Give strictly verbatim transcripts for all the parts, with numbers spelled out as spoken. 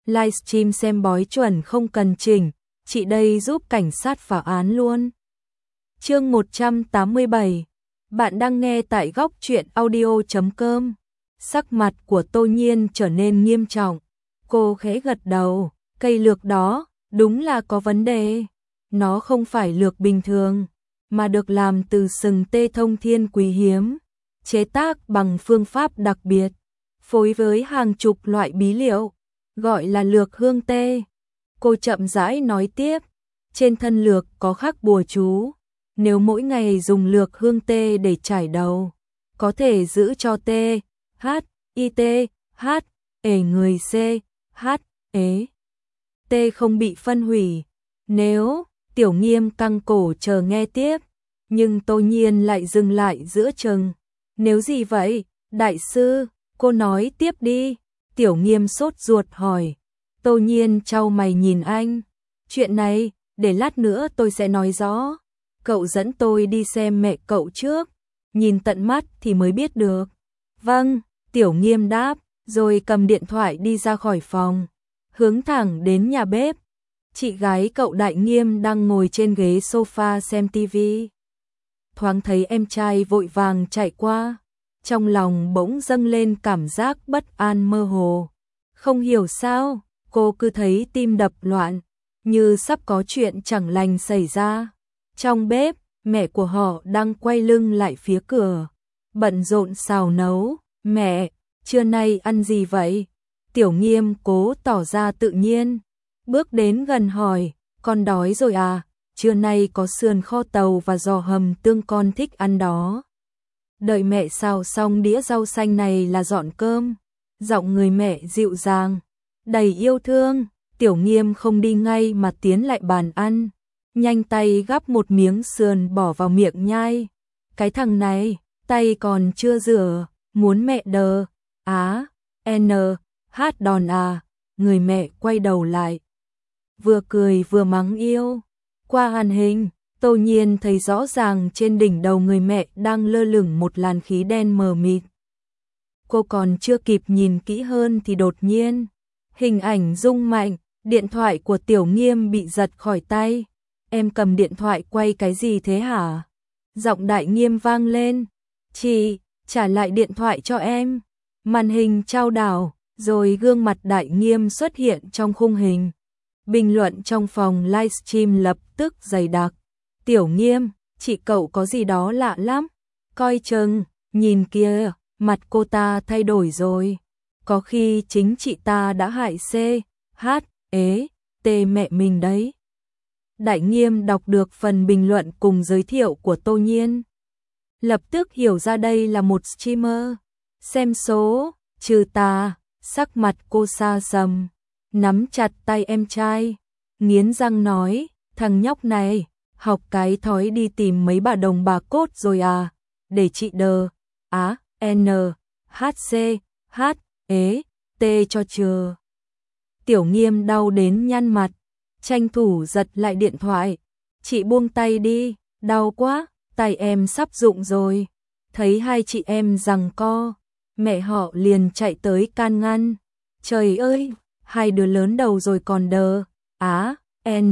livestream xem bói chuẩn không cần chỉnh, chị đây giúp cảnh sát phá án luôn. Chương một trăm tám mươi bảy. Bạn đang nghe tại góc truyện audio chấm com. Sắc mặt của Tô Nhiên trở nên nghiêm trọng. Cô khẽ gật đầu, cây lược đó đúng là có vấn đề. Nó không phải lược bình thường, mà được làm từ sừng tê thông thiên quý hiếm, chế tác bằng phương pháp đặc biệt, phối với hàng chục loại bí liệu, gọi là lược hương tê. Cô chậm rãi nói tiếp, trên thân lược có khắc bùa chú, nếu mỗi ngày dùng lược hương tê để trải đầu, có thể giữ cho tê, hát, i tê, hát, ể người c, hát, ế, tê không bị phân hủy. Nếu, Tiểu Nghiêm căng cổ chờ nghe tiếp, nhưng Tô Nhiên lại dừng lại giữa chừng. Nếu gì vậy, đại sư, cô nói tiếp đi. Tiểu Nghiêm sốt ruột hỏi. Tô Nhiên chau mày nhìn anh. Chuyện này, để lát nữa tôi sẽ nói rõ. Cậu dẫn tôi đi xem mẹ cậu trước, nhìn tận mắt thì mới biết được. Vâng, Tiểu Nghiêm đáp, rồi cầm điện thoại đi ra khỏi phòng, hướng thẳng đến nhà bếp. Chị gái cậu Đại Nghiêm đang ngồi trên ghế sofa xem tivi. Thoáng thấy em trai vội vàng chạy qua, trong lòng bỗng dâng lên cảm giác bất an mơ hồ. Không hiểu sao, cô cứ thấy tim đập loạn, như sắp có chuyện chẳng lành xảy ra. Trong bếp, mẹ của họ đang quay lưng lại phía cửa, bận rộn xào nấu. Mẹ, trưa nay ăn gì vậy? Tiểu Nghiêm cố tỏ ra tự nhiên, bước đến gần hỏi, con đói rồi à? Trưa nay có sườn kho tàu và giò hầm tương con thích ăn đó. Đợi mẹ xào xong đĩa rau xanh này là dọn cơm. Giọng người mẹ dịu dàng, đầy yêu thương. Tiểu Nghiêm không đi ngay mà tiến lại bàn ăn, nhanh tay gắp một miếng sườn bỏ vào miệng nhai. Cái thằng này, tay còn chưa rửa, muốn mẹ đờ. Á, N, hát đòn à. Người mẹ quay đầu lại, vừa cười vừa mắng yêu. Qua màn hình, Tô Nhiên thấy rõ ràng trên đỉnh đầu người mẹ đang lơ lửng một làn khí đen mờ mịt. Cô còn chưa kịp nhìn kỹ hơn thì đột nhiên, hình ảnh rung mạnh, điện thoại của Tiểu Nghiêm bị giật khỏi tay. Em cầm điện thoại quay cái gì thế hả? Giọng Đại Nghiêm vang lên. Chị, trả lại điện thoại cho em. Màn hình chao đảo, rồi gương mặt Đại Nghiêm xuất hiện trong khung hình. Bình luận trong phòng livestream lập tức dày đặc. Tiểu Nghiêm, chị cậu có gì đó lạ lắm. Coi chừng, nhìn kia, mặt cô ta thay đổi rồi. Có khi chính chị ta đã hại C, H, ế, T mẹ mình đấy. Đại Nghiêm đọc được phần bình luận cùng giới thiệu của Tô Nhiên, lập tức hiểu ra đây là một streamer. Xem số, trừ tà, sắc mặt cô xa sầm, nắm chặt tay em trai, nghiến răng nói, thằng nhóc này, học cái thói đi tìm mấy bà đồng bà cốt rồi à, để chị đờ, á, N, H, C, H, ế, T cho chừa. Tiểu Nghiêm đau đến nhăn mặt, tranh thủ giật lại điện thoại. Chị buông tay đi, đau quá, tay em sắp rụng rồi. Thấy hai chị em giằng co, mẹ họ liền chạy tới can ngăn. Trời ơi, hai đứa lớn đầu rồi còn đờ, á, N,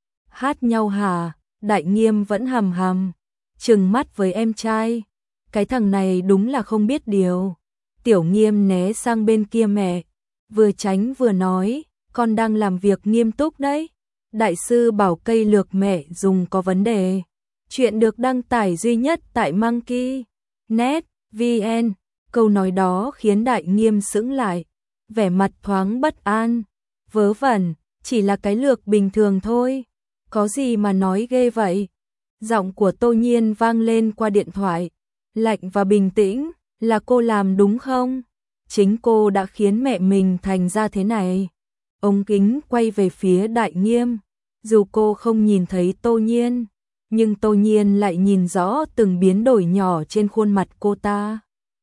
hát nhau hả? Đại Nghiêm vẫn hầm hầm, trừng mắt với em trai. Cái thằng này đúng là không biết điều. Tiểu Nghiêm né sang bên kia mẹ, vừa tránh vừa nói, con đang làm việc nghiêm túc đấy. Đại sư bảo cây lược mẹ dùng có vấn đề. Chuyện được đăng tải duy nhất tại Monkey net vn. Câu nói đó khiến Đại Nghiêm sững lại, vẻ mặt thoáng bất an. Vớ vẩn, chỉ là cái lược bình thường thôi, có gì mà nói ghê vậy? Giọng của Tô Nhiên vang lên qua điện thoại, lạnh và bình tĩnh, là cô làm đúng không? Chính cô đã khiến mẹ mình thành ra thế này. Ống kính quay về phía Đại Nghiêm, dù cô không nhìn thấy Tô Nhiên, nhưng Tô Nhiên lại nhìn rõ từng biến đổi nhỏ trên khuôn mặt cô ta.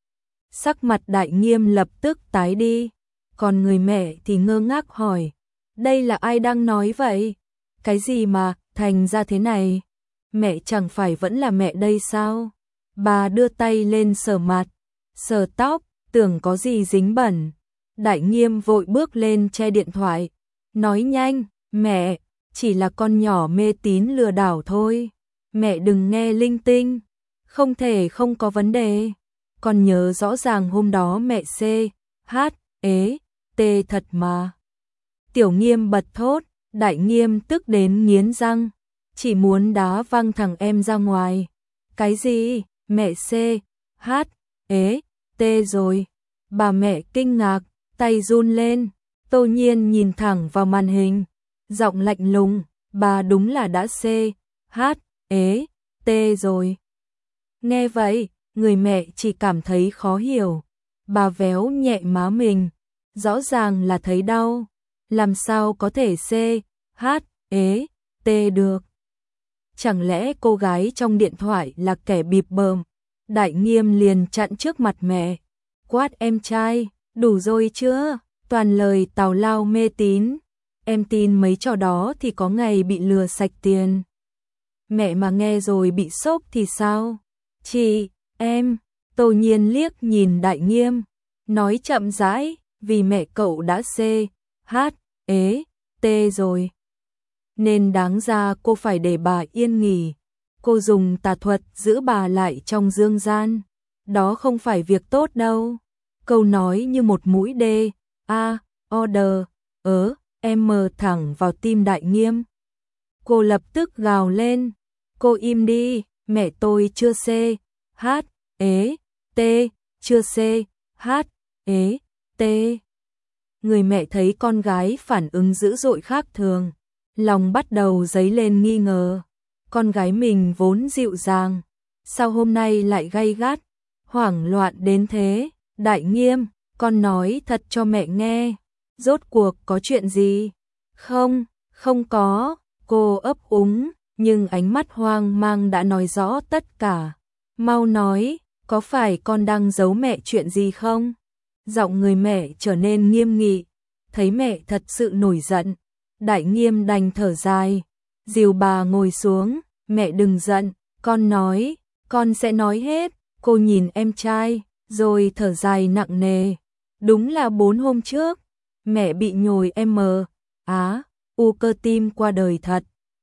Sắc mặt Đại Nghiêm lập tức tái đi, còn người mẹ thì ngơ ngác hỏi, đây là ai đang nói vậy? Cái gì mà, thành ra thế này? Mẹ chẳng phải vẫn là mẹ đây sao? Bà đưa tay lên sờ mặt, sờ tóc, tưởng có gì dính bẩn. Đại Nghiêm vội bước lên che điện thoại, nói nhanh, mẹ, chỉ là con nhỏ mê tín lừa đảo thôi, mẹ đừng nghe linh tinh, không thể không có vấn đề. Con nhớ rõ ràng hôm đó mẹ C, H, ế, T thật mà. Tiểu Nghiêm bật thốt, Đại Nghiêm tức đến nghiến răng, chỉ muốn đá văng thằng em ra ngoài. Cái gì? Mẹ C, H, ế, T rồi. Bà mẹ kinh ngạc, tay run lên. Tô Nhiên nhìn thẳng vào màn hình, giọng lạnh lùng, bà đúng là đã C, H, ế, T rồi. Nghe vậy, người mẹ chỉ cảm thấy khó hiểu. Bà véo nhẹ má mình, rõ ràng là thấy đau. Làm sao có thể C, H, ế, T được? Chẳng lẽ cô gái trong điện thoại là kẻ bịp bợm? Đại Nghiêm liền chặn trước mặt mẹ, quát em trai, đủ rồi chưa? Toàn lời tào lao mê tín. Em tin mấy trò đó thì có ngày bị lừa sạch tiền. Mẹ mà nghe rồi bị sốc thì sao? Chị, em, Tô Nhiên liếc nhìn Đại Nghiêm, nói chậm rãi, vì mẹ cậu đã C, H, ế, T rồi. Nên đáng ra cô phải để bà yên nghỉ. Cô dùng tà thuật giữ bà lại trong dương gian. Đó không phải việc tốt đâu. Câu nói như một mũi đê, A, order, ớ, em mờ thẳng vào tim Đại Nghiêm. Cô lập tức gào lên, cô im đi, mẹ tôi chưa C, H, ế, T, chưa C, H, ế, T. Người mẹ thấy con gái phản ứng dữ dội khác thường, lòng bắt đầu dấy lên nghi ngờ. Con gái mình vốn dịu dàng, sao hôm nay lại gay gắt, hoảng loạn đến thế? Đại Nghiêm, con nói thật cho mẹ nghe, rốt cuộc có chuyện gì? Không, không có, cô ấp úng, nhưng ánh mắt hoang mang đã nói rõ tất cả. Mau nói, có phải con đang giấu mẹ chuyện gì không? Giọng người mẹ trở nên nghiêm nghị, thấy mẹ thật sự nổi giận. Đại Nghiêm đành thở dài, dìu bà ngồi xuống, mẹ đừng giận, con nói, con sẽ nói hết. Cô nhìn em trai, rồi thở dài nặng nề. Đúng là bốn hôm trước, mẹ bị nhồi M, á, u cơ tim qua đời thật.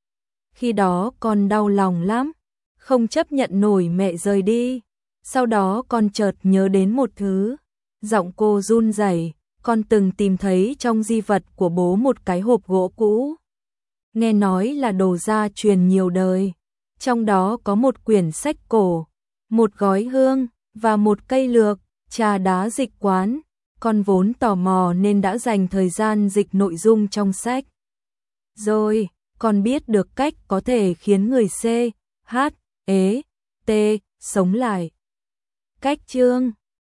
Khi đó con đau lòng lắm, không chấp nhận nổi mẹ rời đi. Sau đó con chợt nhớ đến một thứ. Giọng cô run rẩy, con từng tìm thấy trong di vật của bố một cái hộp gỗ cũ. Nghe nói là đồ gia truyền nhiều đời. Trong đó có một quyển sách cổ, một gói hương và một cây lược, trà đá dịch quán. Con vốn tò mò nên đã dành thời gian dịch nội dung trong sách. Rồi, con biết được cách có thể khiến người C, H, ế, T sống lại. Cách chương